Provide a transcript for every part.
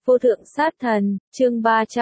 Vô thượng sát thần, chương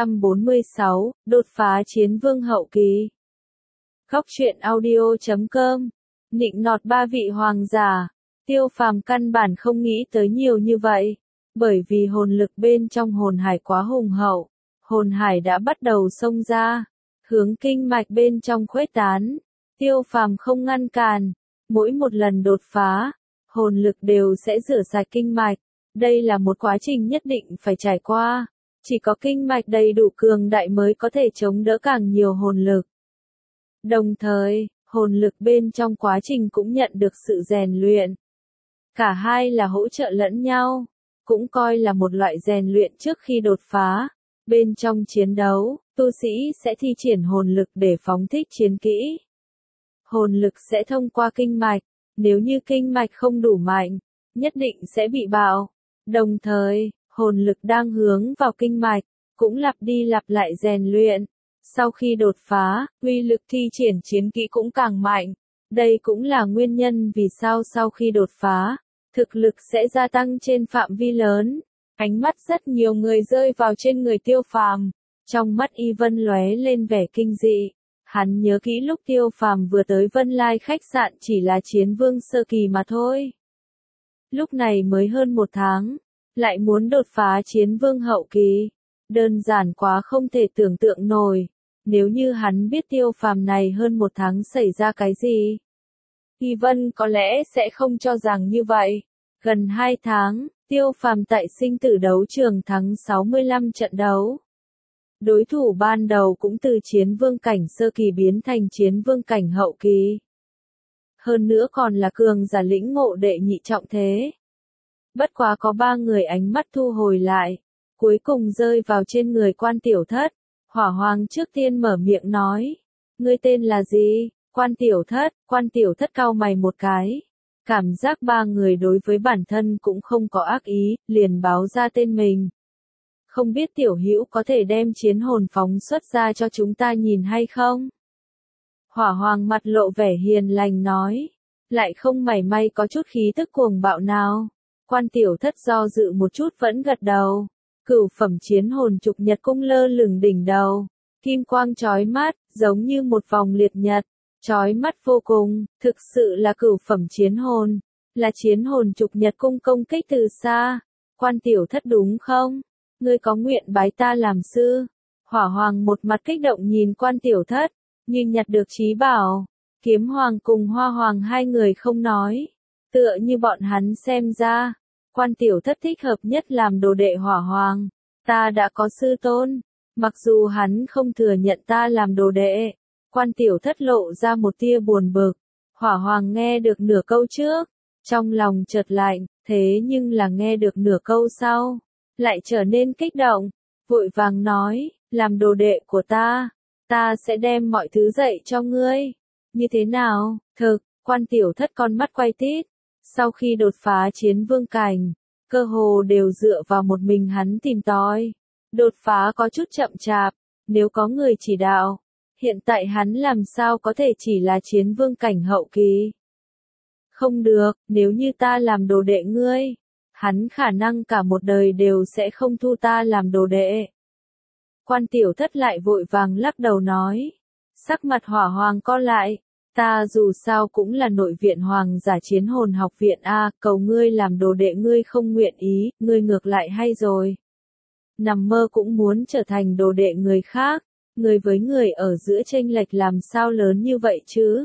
346, đột phá chiến vương hậu kỳ. Góc truyện audio.com. Nịnh nọt ba vị hoàng giả. Tiêu Phàm căn bản không nghĩ tới nhiều như vậy, bởi vì hồn lực bên trong hồn hải quá hùng hậu, hồn hải đã bắt đầu xông ra, hướng kinh mạch bên trong khuếch tán. Tiêu Phàm không ngăn cản, mỗi một lần đột phá, hồn lực đều sẽ rửa sạch kinh mạch. Đây là một quá trình nhất định phải trải qua, chỉ có kinh mạch đầy đủ cường đại mới có thể chống đỡ càng nhiều hồn lực. Đồng thời, hồn lực bên trong quá trình cũng nhận được sự rèn luyện. Cả hai là hỗ trợ lẫn nhau, cũng coi là một loại rèn luyện trước khi đột phá. Bên trong chiến đấu, tu sĩ sẽ thi triển hồn lực để phóng thích chiến kỹ. Hồn lực sẽ thông qua kinh mạch, nếu như kinh mạch không đủ mạnh, nhất định sẽ bị bạo. Đồng thời, hồn lực đang hướng vào kinh mạch, cũng lặp đi lặp lại rèn luyện. Sau khi đột phá, uy lực thi triển chiến kỹ cũng càng mạnh. Đây cũng là nguyên nhân vì sao sau khi đột phá, thực lực sẽ gia tăng trên phạm vi lớn. Ánh mắt rất nhiều người rơi vào trên người Tiêu Phàm. Trong mắt Y Vân lóe lên vẻ kinh dị. Hắn nhớ kỹ lúc Tiêu Phàm vừa tới Vân Lai khách sạn chỉ là chiến vương sơ kỳ mà thôi. Lúc này mới hơn 1 tháng, lại muốn đột phá chiến vương hậu kỳ. Đơn giản quá không thể tưởng tượng nổi. Nếu như hắn biết Tiêu Phàm này hơn 1 tháng xảy ra cái gì, Y Vân có lẽ sẽ không cho rằng như vậy. Gần 2 tháng, Tiêu Phàm tại sinh tử đấu trường thắng 65 trận đấu. Đối thủ ban đầu cũng từ chiến vương cảnh sơ kỳ biến thành chiến vương cảnh hậu kỳ. Hơn nữa còn là cường giả lĩnh ngộ đệ nhị trọng thế. Bất quá có 3 người ánh mắt thu hồi lại, cuối cùng rơi vào trên người Quan Tiểu Thất. Hỏa Hoàng trước tiên mở miệng nói, ngươi tên là gì? Quan Tiểu Thất cau mày một cái. Cảm giác 3 người đối với bản thân cũng không có ác ý, liền báo ra tên mình. Không biết tiểu hữu có thể đem chiến hồn phóng xuất ra cho chúng ta nhìn hay không? Hỏa Hoàng mặt lộ vẻ hiền lành nói, lại không mảy may có chút khí tức cuồng bạo nào. Quan Tiểu Thất do dự một chút vẫn gật đầu. Cửu phẩm chiến hồn trục nhật cung lơ lửng đỉnh đầu, kim quang chói mắt, giống như một vòng liệt nhật, chói mắt vô cùng, thực sự là cửu phẩm chiến hồn, là chiến hồn trục nhật cung công kích từ xa. Quan Tiểu Thất đúng không? Ngươi có nguyện bái ta làm sư? Hỏa Hoàng một mặt kích động nhìn Quan Tiểu Thất, như nhặt được trí bảo. Kiếm Hoàng cùng Hoa Hoàng hai người không nói, tựa như bọn hắn xem ra, Quan Tiểu Thất thích hợp nhất làm đồ đệ Hỏa Hoàng. Ta đã có sư tôn, mặc dù hắn không thừa nhận ta làm đồ đệ. Quan Tiểu Thất lộ ra một tia buồn bực. Hỏa Hoàng nghe được nửa câu trước, trong lòng chợt lạnh, thế nhưng là nghe được nửa câu sau, lại trở nên kích động, vội vàng nói, làm đồ đệ của ta sẽ đem mọi thứ dạy cho ngươi. Như thế nào? Thực, Quan Tiểu Thất con mắt quay tít. Sau khi đột phá chiến vương cảnh, cơ hồ đều dựa vào một mình hắn tìm tòi. Đột phá có chút chậm chạp, nếu có người chỉ đạo, hiện tại hắn làm sao có thể chỉ là chiến vương cảnh hậu kỳ. Không được, nếu như ta làm đồ đệ ngươi, hắn khả năng cả một đời đều sẽ không thu ta làm đồ đệ. Quan Tiểu Thất lại vội vàng lắc đầu nói, sắc mặt Hỏa Hoàng co lại. Ta dù sao cũng là nội viện hoàng giả chiến hồn học viện A, cầu ngươi làm đồ đệ ngươi không nguyện ý, ngươi ngược lại hay rồi. Nằm mơ cũng muốn trở thành đồ đệ người khác, người với người ở giữa chênh lệch làm sao lớn như vậy chứ?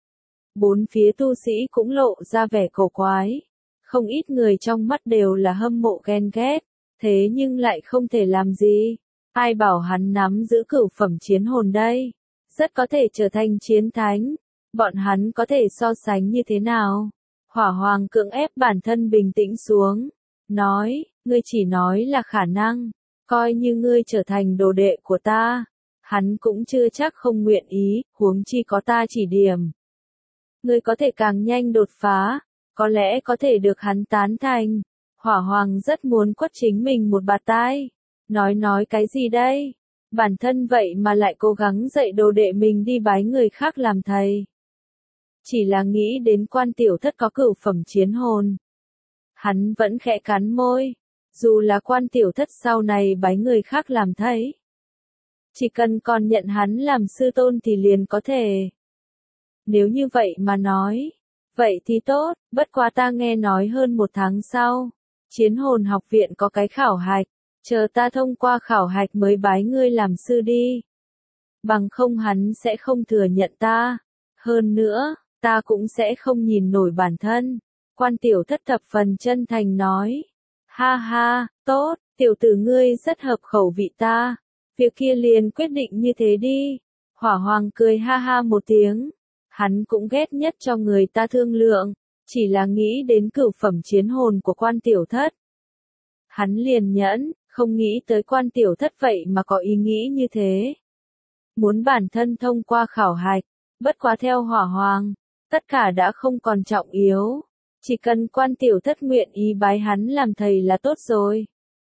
Bốn phía tu sĩ cũng lộ ra vẻ cổ quái. Không ít người trong mắt đều là hâm mộ ghen ghét, thế nhưng lại không thể làm gì. Ai bảo hắn nắm giữ cửu phẩm chiến hồn đây? Rất có thể trở thành chiến thánh. Bọn hắn có thể so sánh như thế nào? Hỏa Hoàng cưỡng ép bản thân bình tĩnh xuống, nói, ngươi chỉ nói là khả năng, coi như ngươi trở thành đồ đệ của ta, hắn cũng chưa chắc không nguyện ý, huống chi có ta chỉ điểm. Ngươi có thể càng nhanh đột phá, có lẽ có thể được hắn tán thành. Hỏa Hoàng rất muốn quất chính mình một bạt tai. Nói cái gì đây? Bản thân vậy mà lại cố gắng dạy đồ đệ mình đi bái người khác làm thầy. Chỉ là nghĩ đến Quan Tiểu Thất có cửu phẩm chiến hồn, hắn vẫn khẽ cắn môi. dù là Quan tiểu thất sau này bái người khác làm thầy. Chỉ cần còn nhận hắn làm sư tôn thì liền có thể. Nếu như vậy mà nói, vậy thì tốt, bất quá ta nghe nói hơn 1 tháng sau, Chiến Hồn học viện có cái khảo hạch, chờ ta thông qua khảo hạch mới bái ngươi làm sư đi. Bằng không hắn sẽ không thừa nhận ta. Hơn nữa, ta cũng sẽ không nhìn nổi bản thân. Quan tiểu thất thập phần chân thành nói. Ha ha, tốt, tiểu tử ngươi rất hợp khẩu vị ta. Việc kia liền quyết định như thế đi. Hỏa Hoàng cười ha ha một tiếng. Hắn cũng ghét nhất cho người ta thương lượng, chỉ là nghĩ đến cửu phẩm chiến hồn của Quan tiểu thất. Hắn liền nhẫn, không nghĩ tới Quan tiểu thất vậy mà có ý nghĩ như thế. Muốn bản thân thông qua khảo hạch, bất quá theo Hỏa Hoàng, tất cả đã không còn trọng yếu. Chỉ cần Quan tiểu thất nguyện ý bái hắn làm thầy là tốt rồi.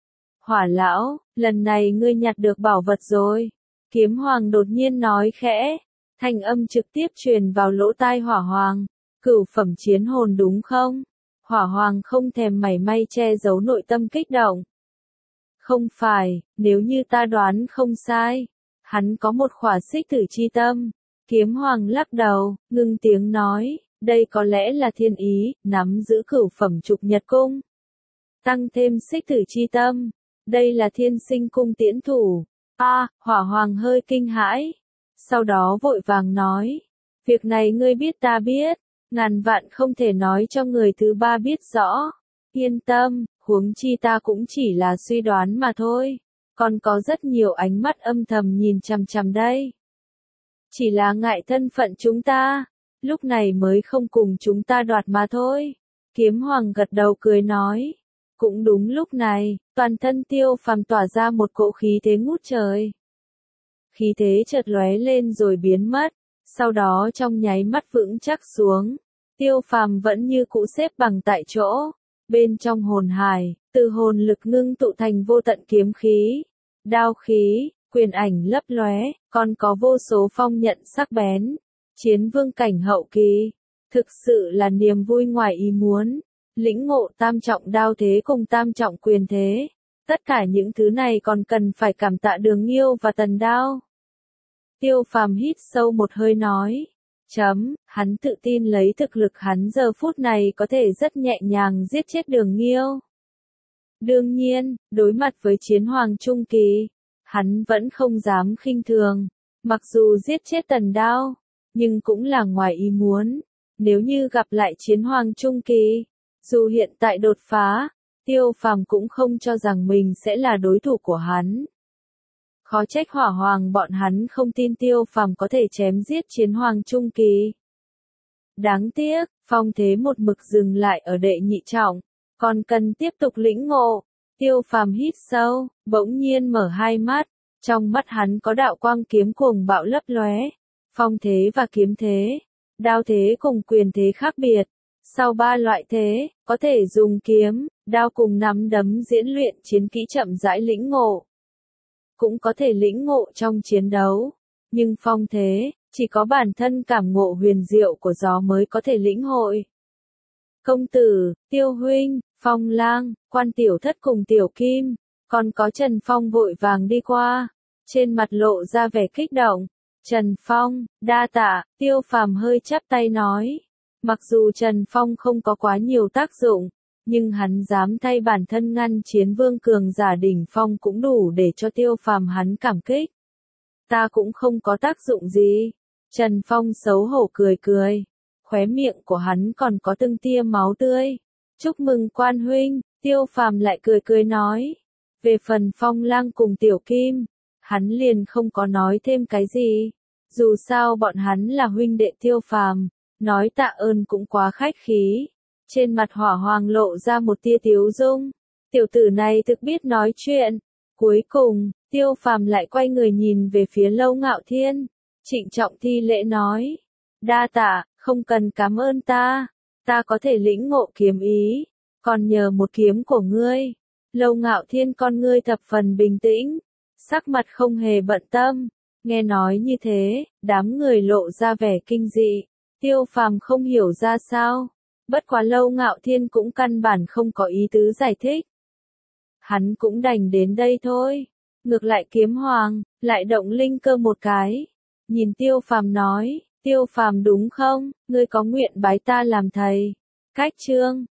Hỏa lão, lần này ngươi nhặt được bảo vật rồi. Kiếm Hoàng đột nhiên nói khẽ, thanh âm trực tiếp truyền vào lỗ tai Hỏa Hoàng. Cửu phẩm chiến hồn đúng không? Hỏa Hoàng không thèm mảy may che giấu nội tâm kích động. Không phải, nếu như ta đoán không sai, hắn có một khỏa xích tử chi tâm. Kiếm Hoàng lắc đầu, ngưng tiếng nói, đây có lẽ là thiên ý, nắm giữ cửu phẩm trục nhật cung. Tăng thêm xích tử chi tâm, đây là thiên sinh cung tiễn thủ. Hỏa Hoàng hơi kinh hãi. Sau đó vội vàng nói, việc này ngươi biết ta biết, ngàn vạn không thể nói cho người thứ ba biết rõ. Yên tâm, huống chi ta cũng chỉ là suy đoán mà thôi, còn có rất nhiều ánh mắt âm thầm nhìn chằm chằm đây. Chỉ là ngại thân phận chúng ta, lúc này mới không cùng chúng ta đoạt mà thôi. Kiếm Hoàng gật đầu cười nói. Cũng đúng lúc này, toàn thân Tiêu Phàm tỏa ra một cỗ khí thế ngút trời. Khí thế chợt lóe lên rồi biến mất, sau đó trong nháy mắt vững chắc xuống. Tiêu Phàm vẫn như cũ xếp bằng tại chỗ, bên trong hồn hải, từ hồn lực ngưng tụ thành vô tận kiếm khí, đao khí, quyền ảnh lấp lóe, còn có vô số phong nhận sắc bén. Chiến vương cảnh hậu kỳ, thực sự là niềm vui ngoài ý muốn. Lĩnh ngộ tam trọng đao thế cùng tam trọng quyền thế. Tất cả những thứ này còn cần phải cảm tạ Đường Nghiêu và Tần Đao. Tiêu Phàm hít sâu một hơi nói. Hắn tự tin lấy thực lực hắn giờ phút này có thể rất nhẹ nhàng giết chết Đường Nghiêu. Đương nhiên, đối mặt với chiến hoàng trung kỳ, hắn vẫn không dám khinh thường. Mặc dù giết chết Tần Đao, nhưng cũng là ngoài ý muốn. Nếu như gặp lại chiến hoàng trung kỳ, dù hiện tại đột phá, Tiêu Phàm cũng không cho rằng mình sẽ là đối thủ của hắn. Khó trách Hỏa Hoàng bọn hắn không tin Tiêu Phàm có thể chém giết chiến hoàng trung kỳ. Đáng tiếc, phong thế một mực dừng lại ở đệ nhị trọng, còn cần tiếp tục lĩnh ngộ. Tiêu Phàm hít sâu, bỗng nhiên mở hai mắt, trong mắt hắn có đạo quang kiếm cuồng bạo lấp lóe. Phong thế và kiếm thế, đao thế cùng quyền thế khác biệt. Sau 3 loại thế, có thể dùng kiếm, đao cùng nắm đấm diễn luyện chiến kỹ chậm rãi lĩnh ngộ. Cũng có thể lĩnh ngộ trong chiến đấu. Nhưng phong thế, chỉ có bản thân cảm ngộ huyền diệu của gió mới có thể lĩnh hội. Công tử, Tiêu huynh, Phong lang, Quan tiểu thất cùng Tiểu Kim, còn có Trần Phong vội vàng đi qua. Trên mặt lộ ra vẻ kích động. Trần Phong, đa tạ, Tiêu Phàm hơi chắp tay nói. Mặc dù Trần Phong không có quá nhiều tác dụng, nhưng hắn dám thay bản thân ngăn chiến vương cường giả đỉnh phong cũng đủ để cho Tiêu Phàm hắn cảm kích. Ta cũng không có tác dụng gì. Trần Phong xấu hổ cười cười. Khóe miệng của hắn còn có từng tia máu tươi. Chúc mừng Quan huynh, Tiêu Phàm lại cười cười nói. Về phần Phong lang cùng Tiểu Kim, hắn liền không có nói thêm cái gì. Dù sao bọn hắn là huynh đệ Tiêu Phàm, nói tạ ơn cũng quá khách khí. Trên mặt Hỏa Hoàng lộ ra một tia tiếu dung. Tiểu tử này thực biết nói chuyện. Cuối cùng, Tiêu Phàm lại quay người nhìn về phía Lâu Ngạo Thiên. Trịnh trọng thi lễ nói. Đa tạ, không cần cảm ơn ta. Ta có thể lĩnh ngộ kiếm ý. Còn nhờ một kiếm của ngươi. Lâu Ngạo Thiên con ngươi thập phần bình tĩnh. Sắc mặt không hề bận tâm. Nghe nói như thế, đám người lộ ra vẻ kinh dị. Tiêu Phàm không hiểu ra sao. Bất quá Lâu Ngạo Thiên cũng căn bản không có ý tứ giải thích. hắn cũng đành đến đây thôi. Ngược lại Kiếm Hoàng, lại động linh cơ một cái. Nhìn Tiêu Phàm nói, Tiêu Phàm đúng không, ngươi có nguyện bái ta làm thầy. Cách chương